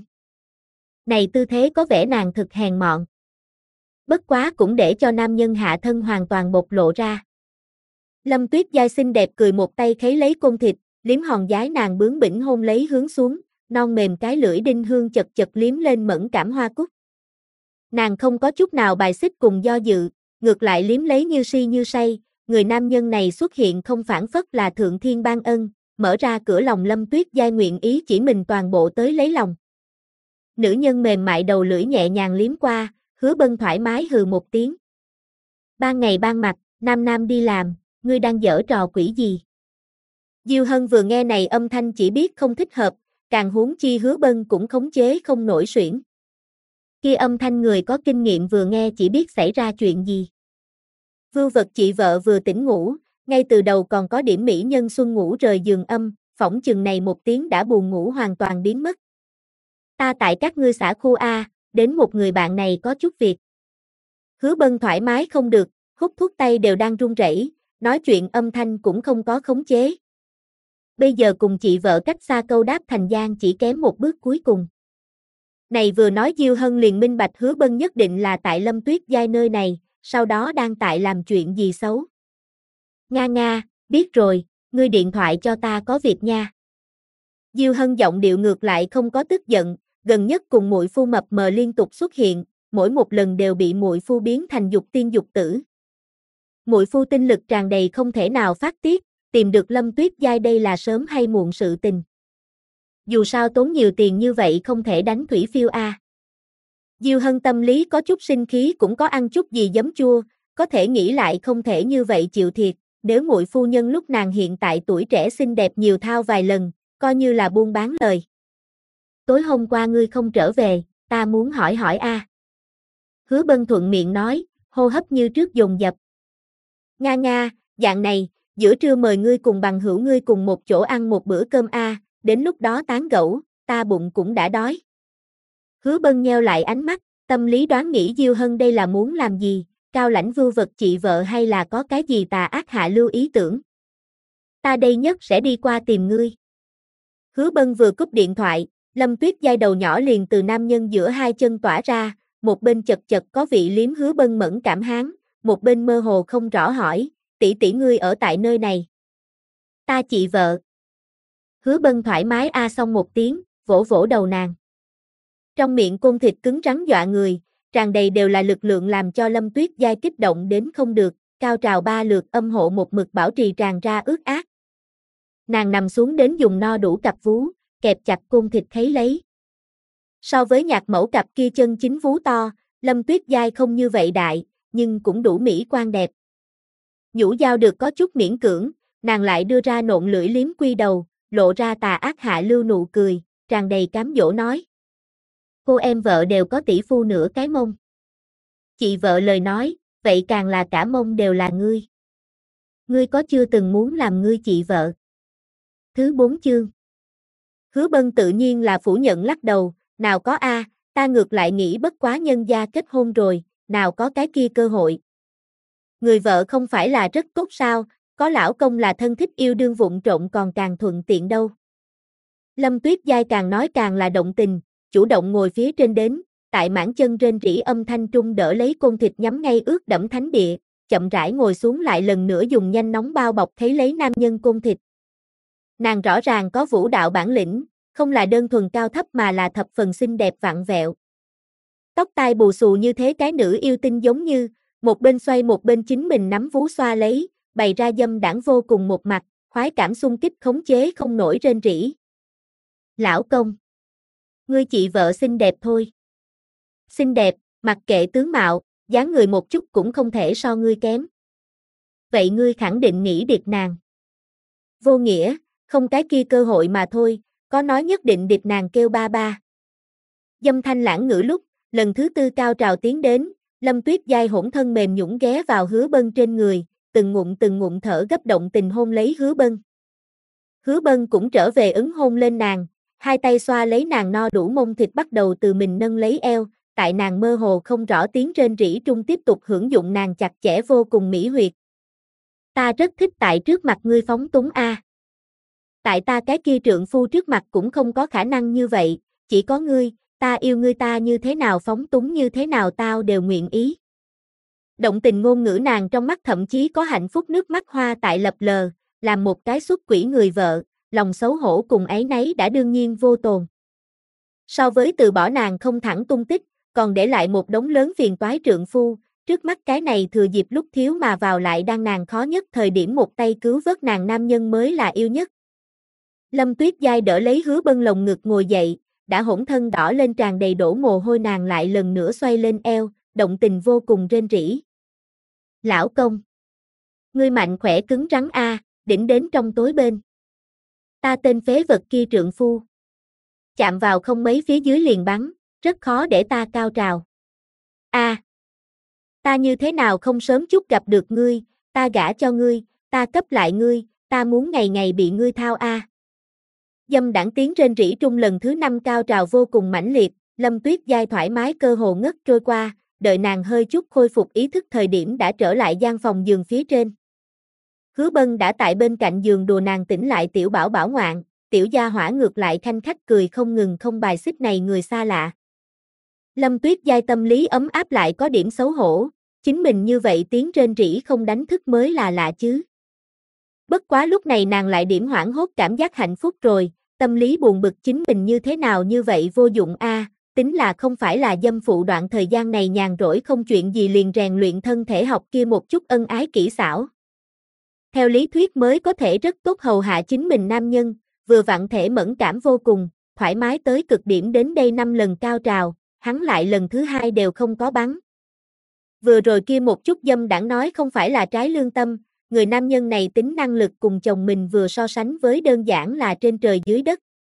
Này tư thế có vẻ nàng thực hèn mọn. Bất quá cũng để cho nam nhân hạ thân hoàn toàn bộc lộ ra. Lâm Tuyết Giai xinh đẹp cười một tay khấy lấy côn thịt, liếm hòn dái nàng bướng bỉnh hôn lấy hướng xuống, non mềm cái lưỡi đinh hương chật chật liếm lên mẫn cảm hoa cúc. Nàng không có chút nào bài xích cùng do dự, ngược lại liếm lấy như si như say, người nam nhân này xuất hiện không phản phất là thượng thiên ban ân, mở ra cửa lòng Lâm Tuyết Giai nguyện ý chỉ mình toàn bộ tới lấy lòng. Nữ nhân mềm mại đầu lưỡi nhẹ nhàng liếm qua, Hứa Bân thoải mái hừ một tiếng. Ban ngày ban mặt, nam nam đi làm, ngươi đang giở trò quỷ gì? Diêu Hân vừa nghe này âm thanh chỉ biết không thích hợp, càng huống chi Hứa Bân cũng khống chế không nổi suyễn. Kia âm thanh người có kinh nghiệm vừa nghe chỉ biết xảy ra chuyện gì. Vưu Vật chị vợ vừa tỉnh ngủ, ngay từ đầu còn có điểm mỹ nhân xuân ngủ rời giường âm, phỏng chừng này một tiếng đã buồn ngủ hoàn toàn biến mất. Ta tại các ngươi xã khu A, đến một người bạn này có chút việc. Hứa Bân thoải mái không được, hút thuốc tay đều đang run rẩy, nói chuyện âm thanh cũng không có khống chế. Bây giờ cùng chị vợ cách xa câu đáp thành gian chỉ kém một bước cuối cùng. Này vừa nói Diêu Hân liền minh bạch Hứa Bân nhất định là tại Lâm Tuyết Giai nơi này, sau đó đang tại làm chuyện gì xấu. Nga nga, biết rồi, ngươi điện thoại cho ta có việc nha. Diêu Hân giọng điệu ngược lại không có tức giận, gần nhất cùng muội phu mập mờ liên tục xuất hiện, mỗi một lần đều bị muội phu biến thành dục tiên dục tử. Muội phu tinh lực tràn đầy không thể nào phát tiết, tìm được Lâm Tuyết Giai đây là sớm hay muộn sự tình. Dù sao tốn nhiều tiền như vậy không thể đánh thủy phiêu a. Diêu Hân tâm lý có chút sinh khí cũng có ăn chút gì giấm chua, có thể nghĩ lại không thể như vậy chịu thiệt, nếu muội phu nhân lúc nàng hiện tại tuổi trẻ xinh đẹp nhiều thao vài lần, coi như là buôn bán lời. Tối hôm qua ngươi không trở về, ta muốn hỏi hỏi a. Hứa Bân thuận miệng nói, hô hấp như trước dồn dập. Nga nga, dạng này, giữa trưa mời ngươi cùng bằng hữu ngươi cùng một chỗ ăn một bữa cơm a, đến lúc đó tán gẫu, ta bụng cũng đã đói. Hứa Bân nheo lại ánh mắt, tâm lý đoán nghĩ Diêu Hân đây là muốn làm gì, cao lãnh Vưu Vật chị vợ hay là có cái gì tà ác hạ lưu ý tưởng. Ta đây nhất sẽ đi qua tìm ngươi. Hứa Bân vừa cúp điện thoại, Lâm Tuyết Giai đầu nhỏ liền từ nam nhân giữa hai chân tỏa ra, một bên chật chật có vị liếm Hứa Bân mẫn cảm hán, một bên mơ hồ không rõ hỏi, tỷ tỷ ngươi ở tại nơi này. Ta chị vợ. Hứa Bân thoải mái a xong một tiếng, vỗ vỗ đầu nàng. Trong miệng côn thịt cứng rắn dọa người, tràn đầy đều là lực lượng làm cho Lâm Tuyết Giai kích động đến không được, cao trào ba lượt âm hộ một mực bảo trì tràn ra ướt át. Nàng nằm xuống đến dùng no đủ cặp vú, kẹp chặt côn thịt thấy lấy. So với Nhạc Mẫu cặp kia chân chính vú to, Lâm Tuyết Giai không như vậy đại, nhưng cũng đủ mỹ quan đẹp. Nhũ dao được có chút miễn cưỡng, nàng lại đưa ra nộn lưỡi liếm quy đầu, lộ ra tà ác hạ lưu nụ cười, tràn đầy cám dỗ nói. Cô em vợ đều có tỷ phu nửa cái mông. Chị vợ lời nói, vậy càng là cả mông đều là ngươi. Ngươi có chưa từng muốn làm ngươi chị vợ? Thứ 4 chương. Hứa Bân tự nhiên là phủ nhận lắc đầu, nào có a, ta ngược lại nghĩ bất quá nhân gia kết hôn rồi, nào có cái kia cơ hội. Người vợ không phải là rất tốt sao, có lão công là thân thích yêu đương vụng trộn còn càng thuận tiện đâu. Lâm Tuyết Giai càng nói càng là động tình, chủ động ngồi phía trên đến, tại mảng chân rên rỉ âm thanh trung đỡ lấy côn thịt nhắm ngay ướt đẫm thánh địa, chậm rãi ngồi xuống lại lần nữa dùng nhanh nóng bao bọc thấy lấy nam nhân côn thịt. Nàng rõ ràng có vũ đạo bản lĩnh, không là đơn thuần cao thấp mà là thập phần xinh đẹp vặn vẹo. Tóc tai bù xù như thế cái nữ yêu tinh giống như, một bên xoay một bên chính mình nắm vú xoa lấy, bày ra dâm đãng vô cùng một mặt, khoái cảm xung kích khống chế không nổi rên rỉ. Lão công, ngươi chị vợ xinh đẹp thôi. Xinh đẹp, mặc kệ tướng mạo, dáng người một chút cũng không thể so ngươi kém. Vậy ngươi khẳng định nghĩ điệp nàng. Vô nghĩa, không cái kia cơ hội mà thôi, có nói nhất định điệp nàng kêu ba ba. Dâm thanh lãng ngữ lúc, lần thứ tư cao trào tiến đến, Lâm Tuyết Giai hỗn thân mềm nhũn ghé vào Hứa Bân trên người, từng ngụm thở gấp động tình hôn lấy Hứa Bân. Hứa Bân cũng trở về ứng hôn lên nàng, hai tay xoa lấy nàng no đủ mông thịt bắt đầu từ mình nâng lấy eo, tại nàng mơ hồ không rõ tiếng rên rỉ trung tiếp tục hưởng dụng nàng chặt chẽ vô cùng mỹ huyệt. Ta rất thích tại trước mặt ngươi phóng túng a. Tại ta cái kia trượng phu trước mặt cũng không có khả năng như vậy, chỉ có ngươi, ta yêu ngươi ta như thế nào phóng túng như thế nào tao đều nguyện ý. Động tình ngôn ngữ nàng trong mắt thậm chí có hạnh phúc nước mắt hoa tại lập lờ, làm một cái xuất quỷ người vợ, lòng xấu hổ cùng áy náy đã đương nhiên vô tồn. So với từ bỏ nàng không thẳng tung tích, còn để lại một đống lớn phiền toái trượng phu, trước mắt cái này thừa dịp lúc thiếu mà vào lại đang nàng khó nhất thời điểm một tay cứu vớt nàng nam nhân mới là yêu nhất. Lâm Tuyết Giai đỡ lấy Hứa Bân lồng ngực ngồi dậy, đã hỗn thân đỏ lên tràn đầy đổ mồ hôi nàng lại lần nữa xoay lên eo, động tình vô cùng rên rỉ. Lão công! Ngươi mạnh khỏe cứng rắn a, đỉnh đến trong tối bên. Ta tên phế vật kia trượng phu. Chạm vào không mấy phía dưới liền bắn, rất khó để ta cao trào. A, ta như thế nào không sớm chút gặp được ngươi, ta gả cho ngươi, ta cấp lại ngươi, ta muốn ngày ngày bị ngươi thao a. Dâm đãng tiếng rên rỉ trung lần thứ 5 cao trào vô cùng mãnh liệt, Lâm Tuyết Giai thoải mái cơ hồ ngất trôi qua, đợi nàng hơi chút khôi phục ý thức thời điểm đã trở lại gian phòng giường phía trên. Hứa Bân đã tại bên cạnh giường đùa nàng tỉnh lại tiểu bảo bảo ngoạn, tiểu gia hỏa ngược lại khanh khách cười không ngừng không bài xích này người xa lạ. Lâm Tuyết Giai tâm lý ấm áp lại có điểm xấu hổ, chính mình như vậy tiếng rên rỉ không đánh thức mới là lạ chứ. Bất quá lúc này nàng lại điểm hoảng hốt cảm giác hạnh phúc rồi, tâm lý buồn bực chính mình như thế nào như vậy vô dụng a, tính là không phải là dâm phụ đoạn thời gian này nhàn rỗi không chuyện gì liền rèn luyện thân thể học kia một chút ân ái kỹ xảo. Theo lý thuyết mới có thể rất tốt hầu hạ chính mình nam nhân, vừa vặn thể mẫn cảm vô cùng, thoải mái tới cực điểm đến đây 5 lần cao trào, hắn lại lần thứ 2 đều không có bắn. Vừa rồi kia một chút dâm đãng nói không phải là trái lương tâm, người nam nhân này tính năng lực cùng chồng mình vừa so sánh với đơn giản là trên trời dưới đất.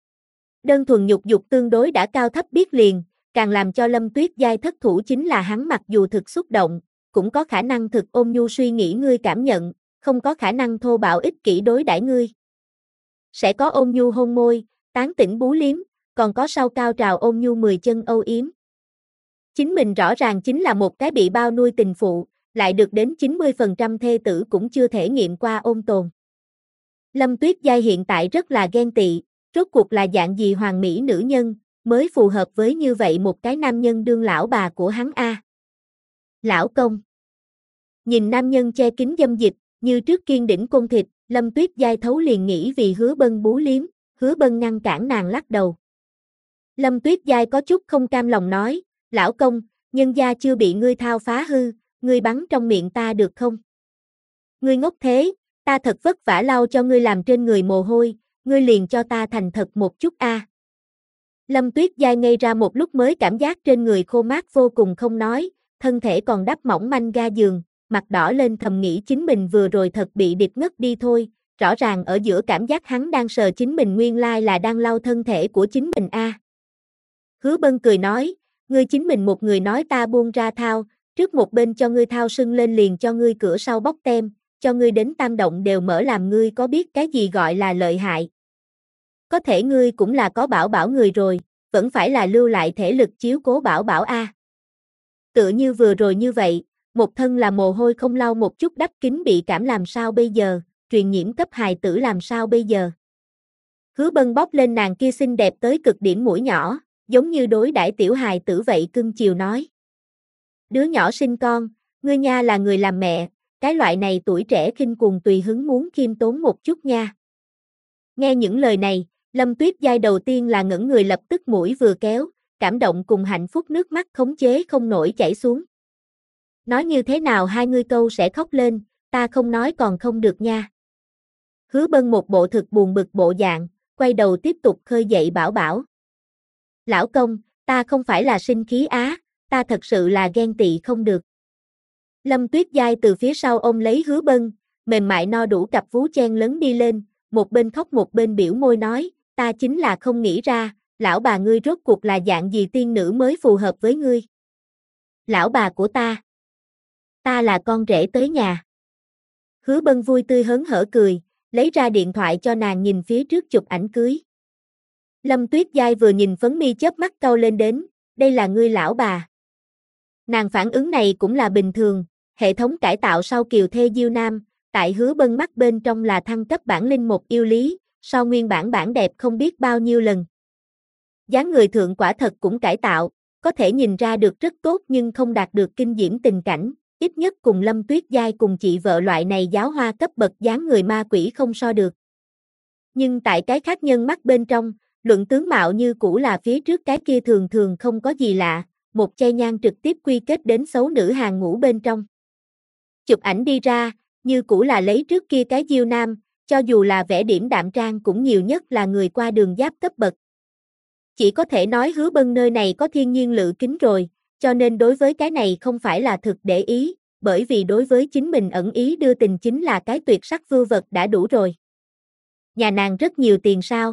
Đơn thuần nhục dục tương đối đã cao thấp biết liền, càng làm cho Lâm Tuyết Giai thất thủ chính là hắn mặc dù thực xúc động, cũng có khả năng thực ôn nhu suy nghĩ ngươi cảm nhận, không có khả năng thô bạo ích kỷ đối đãi ngươi. Sẽ có ôn nhu hôn môi, tán tỉnh bú liếm, còn có sau cao trào ôn nhu 10 chân âu yếm. Chính mình rõ ràng chính là một cái bị bao nuôi tình phụ, lại được đến 90% thê tử cũng chưa thể nghiệm qua ôn tồn. Lâm Tuyết Giai hiện tại rất là ghen tị, rốt cuộc là dạng gì hoàn mỹ nữ nhân, mới phù hợp với như vậy một cái nam nhân đương lão bà của hắn a. Lão công. Nhìn nam nhân che kín dâm dịch, như trước kiên đỉnh côn thịt, Lâm Tuyết Giai thấu liền nghĩ vì Hứa Bân bú liếm, Hứa Bân ngăn cản nàng lắc đầu. Lâm Tuyết Giai có chút không cam lòng nói, lão công, nhân gia chưa bị ngươi thao phá hư, ngươi bắn trong miệng ta được không? Ngươi ngốc thế, ta thật vất vả lau cho ngươi làm trên người mồ hôi, ngươi liền cho ta thành thật một chút a. Lâm Tuyết Giai ngây ra một lúc mới cảm giác trên người khô mát vô cùng không nói, thân thể còn đắp mỏng manh ga giường, mặt đỏ lên thầm nghĩ chính mình vừa rồi thật bị địch ngất đi thôi, rõ ràng ở giữa cảm giác hắn đang sờ chính mình nguyên lai là đang lau thân thể của chính mình a. Hứa Bân cười nói, ngươi chính mình một người nói ta buông ra thao, trước một bên cho ngươi thao sưng lên liền cho ngươi cửa sau bóc tem, cho ngươi đến tam động đều mở làm ngươi có biết cái gì gọi là lợi hại. Có thể ngươi cũng là có bảo bảo người rồi, vẫn phải là lưu lại thể lực chiếu cố bảo bảo a. Tựa như vừa rồi như vậy, một thân là mồ hôi không lau một chút đắp kín bị cảm làm sao bây giờ, truyền nhiễm cấp hài tử làm sao bây giờ. Hứa Bân bóp lên nàng kia xinh đẹp tới cực điểm mũi nhỏ, giống như đối đãi tiểu hài tử vậy cưng chiều nói. Đứa nhỏ sinh con, ngươi nha là người làm mẹ, cái loại này tuổi trẻ khinh cuồng tùy hứng muốn khiêm tốn một chút nha. Nghe những lời này, Lâm Tuyết Giai đầu tiên là ngẩn người lập tức mũi vừa kéo, cảm động cùng hạnh phúc nước mắt khống chế không nổi chảy xuống. Nói như thế nào hai ngươi câu sẽ khóc lên, ta không nói còn không được nha. Hứa Bân một bộ thực buồn bực bộ dạng, quay đầu tiếp tục khơi dậy bảo bảo. Lão công, ta không phải là sinh khí á, ta thật sự là ghen tị không được. Lâm Tuyết Giai từ phía sau ôm lấy Hứa Bân, mềm mại no đủ cặp vú chen lấn đi lên, một bên khóc một bên biểu môi nói, ta chính là không nghĩ ra, lão bà ngươi rốt cuộc là dạng gì tiên nữ mới phù hợp với ngươi. Lão bà của ta là con rể tới nhà. Hứa Bân vui tươi hớn hở cười, lấy ra điện thoại cho nàng nhìn phía trước chụp ảnh cưới. Lâm Tuyết Giai vừa nhìn phấn mi chớp mắt cau lên đến, đây là ngươi lão bà. Nàng phản ứng này cũng là bình thường, hệ thống cải tạo sau kiều thê diêu nam, tại Hứa Bân mắt bên trong là thăng cấp bản linh một yêu lý, so nguyên bản bản đẹp không biết bao nhiêu lần. Dáng người thượng quả thật cũng cải tạo, có thể nhìn ra được rất tốt nhưng không đạt được kinh diễm tình cảnh, ít nhất cùng Lâm Tuyết Giai cùng chị vợ loại này giáo hoa cấp bậc dáng người ma quỷ không so được. Nhưng tại cái khác nhân mắt bên trong, luận tướng mạo như cũ là phía trước cái kia thường thường không có gì lạ, một chai nhang trực tiếp quy kết đến xấu nữ hàng ngũ bên trong. Chụp ảnh đi ra, như cũ là lấy trước kia cái diêu nam, cho dù là vẽ điểm đạm trang cũng nhiều nhất là người qua đường giáp cấp bậc. Chỉ có thể nói Hứa Bân nơi này có thiên nhiên lự kính rồi, cho nên đối với cái này không phải là thực để ý, bởi vì đối với chính mình ẩn ý đưa tình chính là cái tuyệt sắc vưu vật đã đủ rồi. Nhà nàng rất nhiều tiền sao?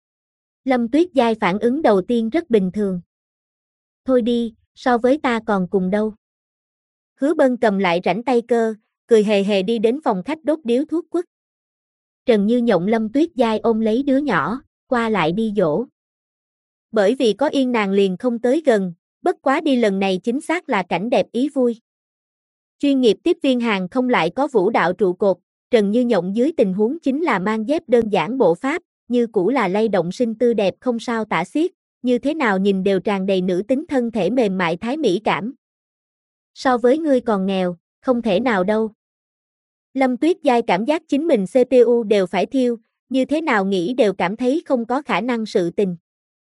Lâm Tuyết Giai phản ứng đầu tiên rất bình thường. Thôi đi, so với ta còn cùng đâu. Hứa Bân cầm lại rảnh tay cơ, cười hề hề đi đến phòng khách đốt điếu thuốc quất. Trần Như Nhộng Lâm Tuyết Giai ôm lấy đứa nhỏ, qua lại đi dỗ. Bởi vì có yên nàng liền không tới gần, bất quá đi lần này chính xác là cảnh đẹp ý vui. Chuyên nghiệp tiếp viên hàng không lại có vũ đạo trụ cột, Trần Như Nhộng dưới tình huống chính là mang dép đơn giản bộ pháp, như cũ là lay động sinh tư đẹp không sao tả xiết, như thế nào nhìn đều tràn đầy nữ tính thân thể mềm mại thái mỹ cảm. So với ngươi còn nghèo, không thể nào đâu. Lâm Tuyết Giai cảm giác chính mình CPU đều phải thiêu, như thế nào nghĩ đều cảm thấy không có khả năng sự tình.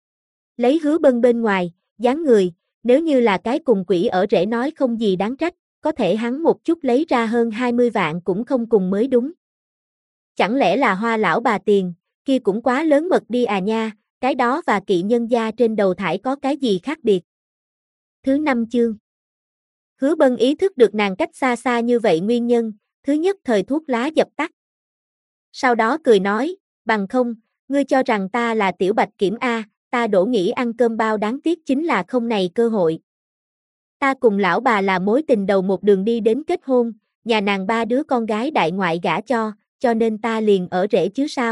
Lấy Hứa Bân bên ngoài, dáng người, nếu như là cái cùng quỷ ở rễ nói không gì đáng trách, có thể hắn một chút lấy ra hơn 20 vạn cũng không cùng mới đúng. Chẳng lẽ là Hoa lão bà tiền, kia cũng quá lớn mật đi à nha, cái đó và kỵ nhân gia trên đầu thải có cái gì khác biệt. Thứ 5 chương. Hứa Bân ý thức được nàng cách xa xa như vậy nguyên nhân, thứ nhất thời thuốc lá dập tắt. Sau đó cười nói, bằng không, ngươi cho rằng ta là tiểu bạch kiểm A, ta đổ nghĩ ăn cơm bao đáng tiếc chính là không này cơ hội. Ta cùng lão bà là mối tình đầu một đường đi đến kết hôn, nhà nàng 3 đứa con gái đại ngoại gả cho nên ta liền ở rễ chứ sao.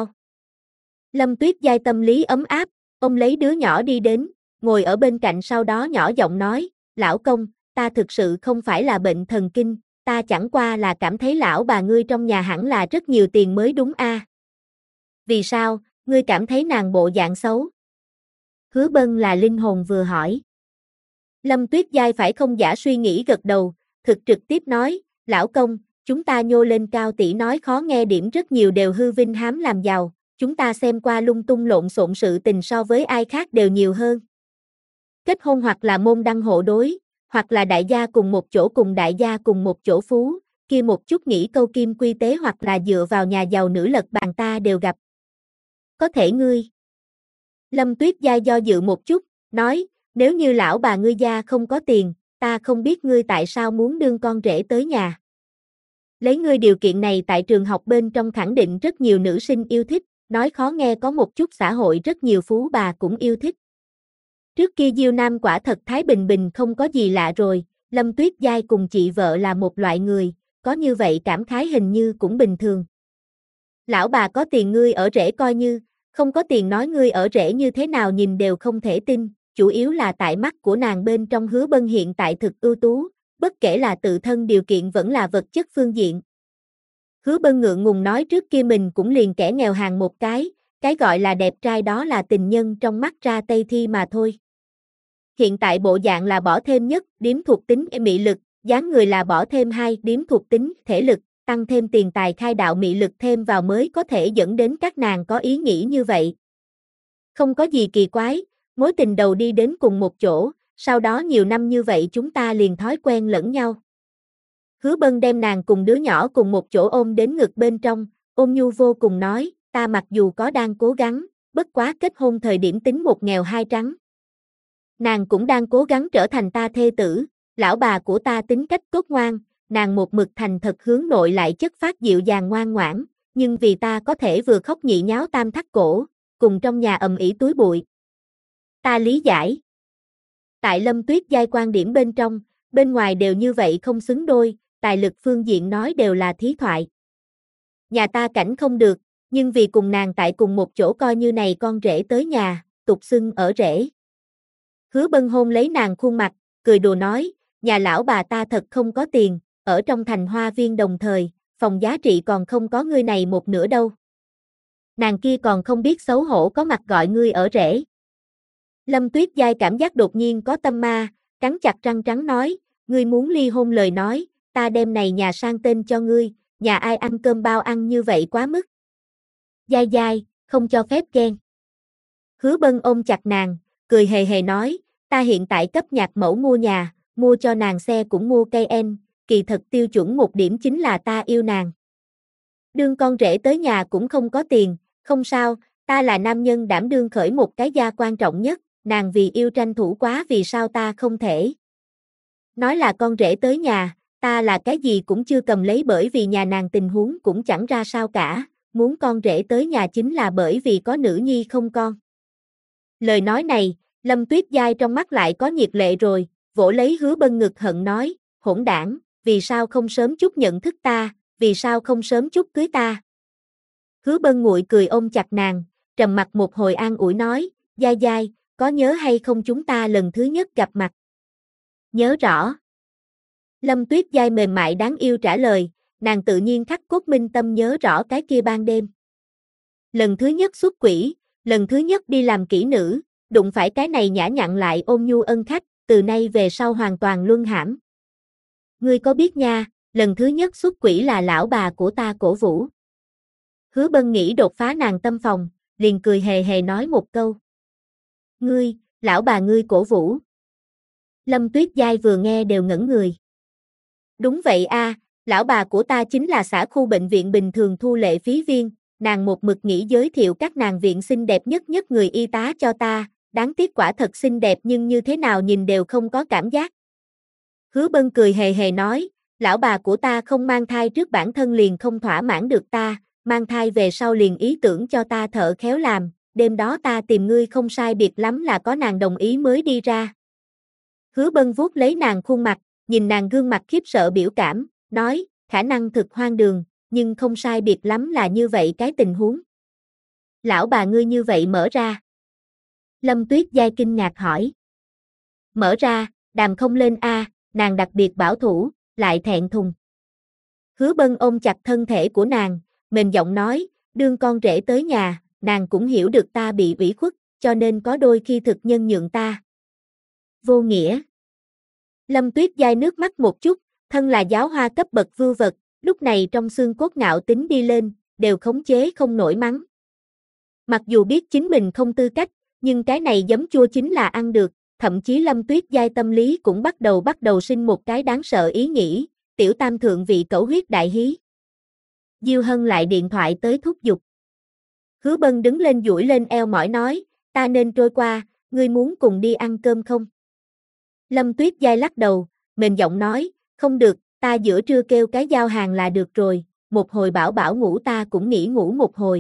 Lâm Tuyết Giai tâm lý ấm áp, ông lấy đứa nhỏ đi đến, ngồi ở bên cạnh sau đó nhỏ giọng nói, lão công, ta thực sự không phải là bệnh thần kinh, ta chẳng qua là cảm thấy lão bà ngươi trong nhà hẳn là rất nhiều tiền mới đúng a. Vì sao, ngươi cảm thấy nàng bộ dạng xấu? Hứa Bân là linh hồn vừa hỏi. Lâm Tuyết Giai phải không giả suy nghĩ gật đầu, thực trực tiếp nói, lão công, chúng ta nhô lên cao tỷ nói khó nghe điểm rất nhiều đều hư vinh hám làm giàu, chúng ta xem qua lung tung lộn xộn sự tình so với ai khác đều nhiều hơn. Kết hôn hoặc là môn đăng hộ đối, hoặc là đại gia cùng một chỗ cùng đại gia cùng một chỗ phú, kia một chút nghĩ câu kim quy tế hoặc là dựa vào nhà giàu nữ lật bàn ta đều gặp. Có thể ngươi. Lâm Tuyết Giai do dự một chút, nói, nếu như lão bà ngươi gia không có tiền, ta không biết ngươi tại sao muốn đương con rể tới nhà. Lấy ngươi điều kiện này tại trường học bên trong khẳng định rất nhiều nữ sinh yêu thích, nói khó nghe có một chút xã hội rất nhiều phú bà cũng yêu thích. Trước kia Diêu Nam quả thật thái bình bình không có gì lạ rồi, Lâm Tuyết Giai cùng chị vợ là một loại người, có như vậy cảm khái hình như cũng bình thường. Lão bà có tiền ngươi ở rể coi như, không có tiền nói ngươi ở rể như thế nào nhìn đều không thể tin, chủ yếu là tại mắt của nàng bên trong Hứa Bân hiện tại thực ưu tú, bất kể là tự thân điều kiện vẫn là vật chất phương diện. Hứa Bân ngượng ngùng nói trước kia mình cũng liền kẻ nghèo hàng một cái gọi là đẹp trai đó là tình nhân trong mắt ra Tây Thi mà thôi. Hiện tại bộ dạng là bỏ thêm nhất điểm thuộc tính mị lực, dáng người là bỏ thêm 2 điểm thuộc tính thể lực, tăng thêm tiền tài khai đạo mị lực thêm vào mới có thể dẫn đến các nàng có ý nghĩ như vậy. Không có gì kỳ quái, mối tình đầu đi đến cùng một chỗ, sau đó nhiều năm như vậy chúng ta liền thói quen lẫn nhau. Hứa Bân đem nàng cùng đứa nhỏ cùng một chỗ ôm đến ngực bên trong, ôm nhu vô cùng nói, ta mặc dù có đang cố gắng, bất quá kết hôn thời điểm tính một nghèo hai trắng. Nàng cũng đang cố gắng trở thành ta thê tử, lão bà của ta tính cách tốt ngoan, nàng một mực thành thật hướng nội lại chất phát dịu dàng ngoan ngoãn, nhưng vì ta có thể vừa khóc nhị nháo tam thắt cổ, cùng trong nhà ầm ĩ túi bụi. Ta lý giải. Tại Lâm Tuyết Giai quan điểm bên trong, bên ngoài đều như vậy không xứng đôi, tài lực phương diện nói đều là thí thoại. Nhà ta cảnh không được, nhưng vì cùng nàng tại cùng một chỗ coi như này con rể tới nhà, tục xưng ở rể. Hứa Bân hôn lấy nàng khuôn mặt, cười đùa nói, nhà lão bà ta thật không có tiền, ở trong thành hoa viên đồng thời, phòng giá trị còn không có ngươi này một nửa đâu. Nàng kia còn không biết xấu hổ có mặt gọi ngươi ở rể. Lâm Tuyết Giai cảm giác đột nhiên có tâm ma, cắn chặt răng trắng nói, ngươi muốn ly hôn lời nói, ta đem này nhà sang tên cho ngươi, nhà ai ăn cơm bao ăn như vậy quá mức. Giai Giai, không cho phép ghen. Hứa Bân ôm chặt nàng, cười hề hề nói, ta hiện tại cấp nhạc mẫu mua nhà, mua cho nàng xe cũng mua cây en, kỳ thật tiêu chuẩn một điểm chính là ta yêu nàng. Đương con rể tới nhà cũng không có tiền, không sao, ta là nam nhân đảm đương khởi một cái gia quan trọng nhất, nàng vì yêu tranh thủ quá vì sao ta không thể. Nói là con rể tới nhà, ta là cái gì cũng chưa cầm lấy bởi vì nhà nàng tình huống cũng chẳng ra sao cả, muốn con rể tới nhà chính là bởi vì có nữ nhi không con. Lời nói này, Lâm Tuyết Giai trong mắt lại có nhiệt lệ rồi, vỗ lấy Hứa Bân ngực hận nói, hỗn đảng, vì sao không sớm chút nhận thức ta, vì sao không sớm chút cưới ta. Hứa Bân nguội cười ôm chặt nàng, trầm mặt một hồi an ủi nói, Giai Giai, có nhớ hay không chúng ta lần thứ nhất gặp mặt? Nhớ rõ. Lâm Tuyết Giai mềm mại đáng yêu trả lời, nàng tự nhiên khắc cốt minh tâm nhớ rõ cái kia ban đêm. Lần thứ nhất xuất quỷ, lần thứ nhất đi làm kỹ nữ, đụng phải cái này nhã nhặn lại ôn nhu ân khách, từ nay về sau hoàn toàn luân hãm. Ngươi có biết nha, lần thứ nhất xuất quỷ là lão bà của ta cổ vũ. Hứa Bân nghĩ đột phá nàng tâm phòng, liền cười hề hề nói một câu. Ngươi, lão bà ngươi cổ vũ. Lâm Tuyết Giai vừa nghe đều ngẩn người. Đúng vậy a, lão bà của ta chính là xã khu bệnh viện bình thường thu lệ phí viên, nàng một mực nghĩ giới thiệu các nàng viện xinh đẹp nhất nhất người y tá cho ta, đáng tiếc quả thật xinh đẹp nhưng như thế nào nhìn đều không có cảm giác. Hứa Bân cười hề hề nói, lão bà của ta không mang thai trước bản thân liền không thỏa mãn được ta, mang thai về sau liền ý tưởng cho ta thợ khéo làm, đêm đó ta tìm ngươi không sai biệt lắm là có nàng đồng ý mới đi ra. Hứa Bân vuốt lấy nàng khuôn mặt, nhìn nàng gương mặt khiếp sợ biểu cảm, nói, khả năng thực hoang đường, nhưng không sai biệt lắm là như vậy cái tình huống. Lão bà ngươi như vậy mở ra. Lâm Tuyết Giai kinh ngạc hỏi. Mở ra, đàm không lên a, nàng đặc biệt bảo thủ, lại thẹn thùng. Hứa Bân ôm chặt thân thể của nàng, mềm giọng nói, đương con rể tới nhà, nàng cũng hiểu được ta bị ủy khuất, cho nên có đôi khi thực nhân nhượng ta. Vô nghĩa. Lâm Tuyết Giai nước mắt một chút, thân là giáo hoa cấp bậc vưu vật, lúc này trong xương cốt ngạo tính đi lên, đều khống chế không nổi mắng. Mặc dù biết chính mình không tư cách, nhưng cái này giấm chua chính là ăn được, thậm chí Lâm Tuyết Giai tâm lý cũng bắt đầu sinh một cái đáng sợ ý nghĩ, tiểu tam thượng vị cẩu huyết đại hí. Diêu Hân lại điện thoại tới thúc giục. Hứa Bân đứng lên duỗi lên eo mỏi nói, ta nên trôi qua, ngươi muốn cùng đi ăn cơm không? Lâm Tuyết Giai lắc đầu, mềm giọng nói, không được, ta giữa trưa kêu cái giao hàng là được rồi, một hồi bảo bảo ngủ ta cũng nghỉ ngủ một hồi.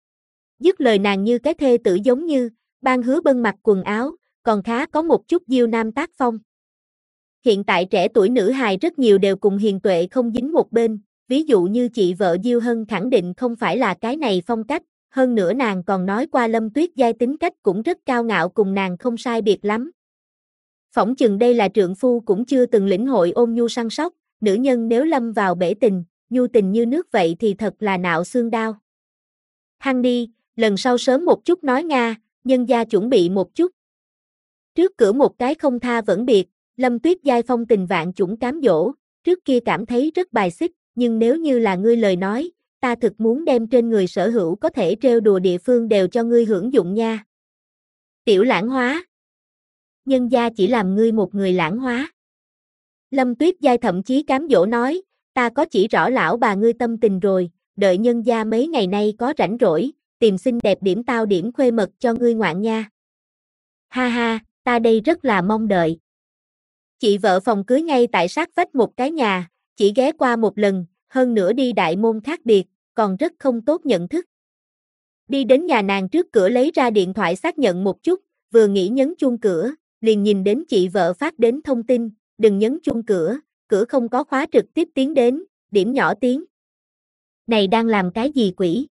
Dứt lời nàng như cái thê tử giống như, ban Hứa Bân mặc quần áo, còn khá có một chút diêu nam tác phong. Hiện tại trẻ tuổi nữ hài rất nhiều đều cùng hiền tuệ không dính một bên, ví dụ như chị vợ Diêu Hân khẳng định không phải là cái này phong cách, hơn nữa nàng còn nói qua Lâm Tuyết Giai tính cách cũng rất cao ngạo cùng nàng không sai biệt lắm. Phỏng chừng đây là trượng phu cũng chưa từng lĩnh hội ôn nhu săn sóc, nữ nhân nếu lâm vào bể tình, nhu tình như nước vậy thì thật là nạo xương đau. Hăng đi, lần sau sớm một chút nói Nga, nhân gia chuẩn bị một chút. Trước cửa một cái không tha vẫn biệt, Lâm Tuyết Giai phong tình vạn chủng cám dỗ, trước kia cảm thấy rất bài xích, nhưng nếu như là ngươi lời nói, ta thực muốn đem trên người sở hữu có thể trêu đùa địa phương đều cho ngươi hưởng dụng nha. Tiểu lãng hóa. Nhân gia chỉ làm ngươi một người lãng hóa. Lâm Tuyết Giai thậm chí cám dỗ nói, ta có chỉ rõ lão bà ngươi tâm tình rồi, đợi nhân gia mấy ngày nay có rảnh rỗi, tìm xinh đẹp điểm tao điểm khuê mật cho ngươi ngoạn nha. Ha ha, ta đây rất là mong đợi. Chị vợ phòng cưới ngay tại sát vách một cái nhà, chỉ ghé qua một lần, hơn nữa đi đại môn khác biệt, còn rất không tốt nhận thức. Đi đến nhà nàng trước cửa lấy ra điện thoại xác nhận một chút, vừa nghĩ nhấn chuông cửa, liền nhìn đến chị vợ phát đến thông tin, đừng nhấn chuông cửa, cửa không có khóa trực tiếp tiến đến, điểm nhỏ tiếng. Này đang làm cái gì quỷ?